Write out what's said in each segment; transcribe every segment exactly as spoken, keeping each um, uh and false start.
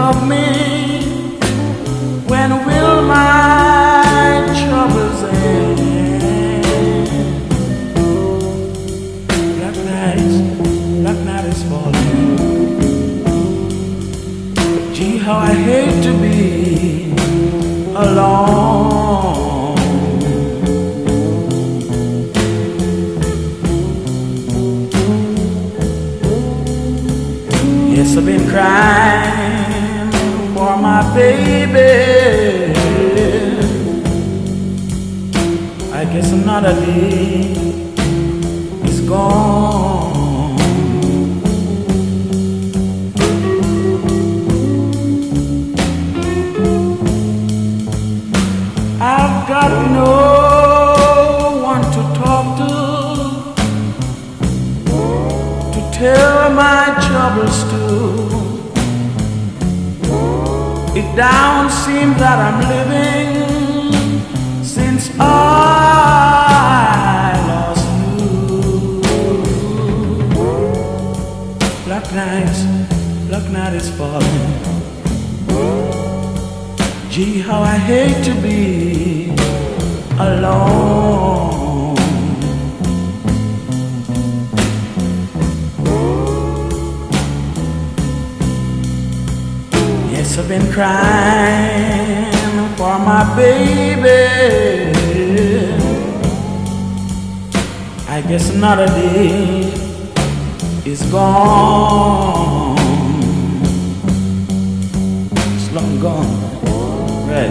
of me? When will my troubles end? Black night, black night is falling. Gee, how I hate to be alone. Yes, I've been crying for my baby. I guess another day is gone. I've got no one to talk to, to tell my troubles to. It don't seem that I'm living since I lost you. Black night, black night is falling. Gee, how I hate to be alone. Yes, I've been crying for my baby. I guess another day is gone. It's long gone. Right.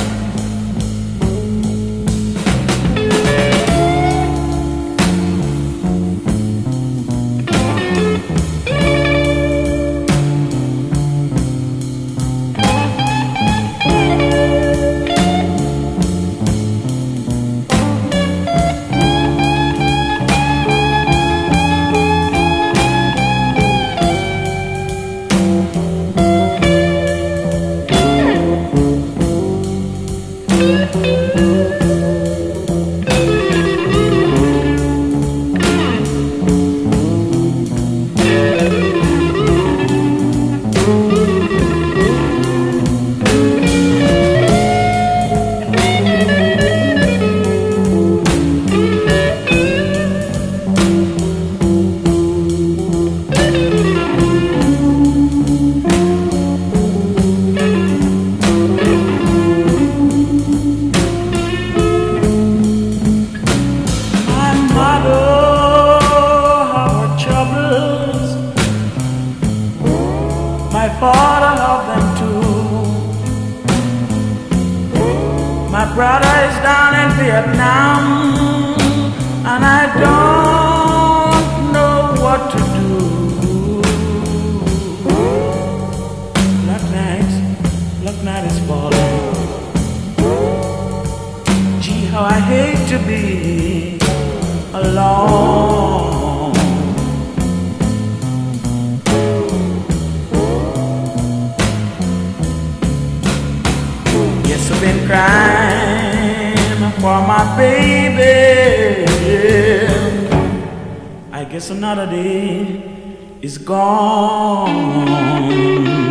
My father loved them too. My brother is down in Vietnam, and I don't know what to do. Black night, black night is falling. Gee, how I hate to be alone. I've been crying for my baby. I guess another day is gone.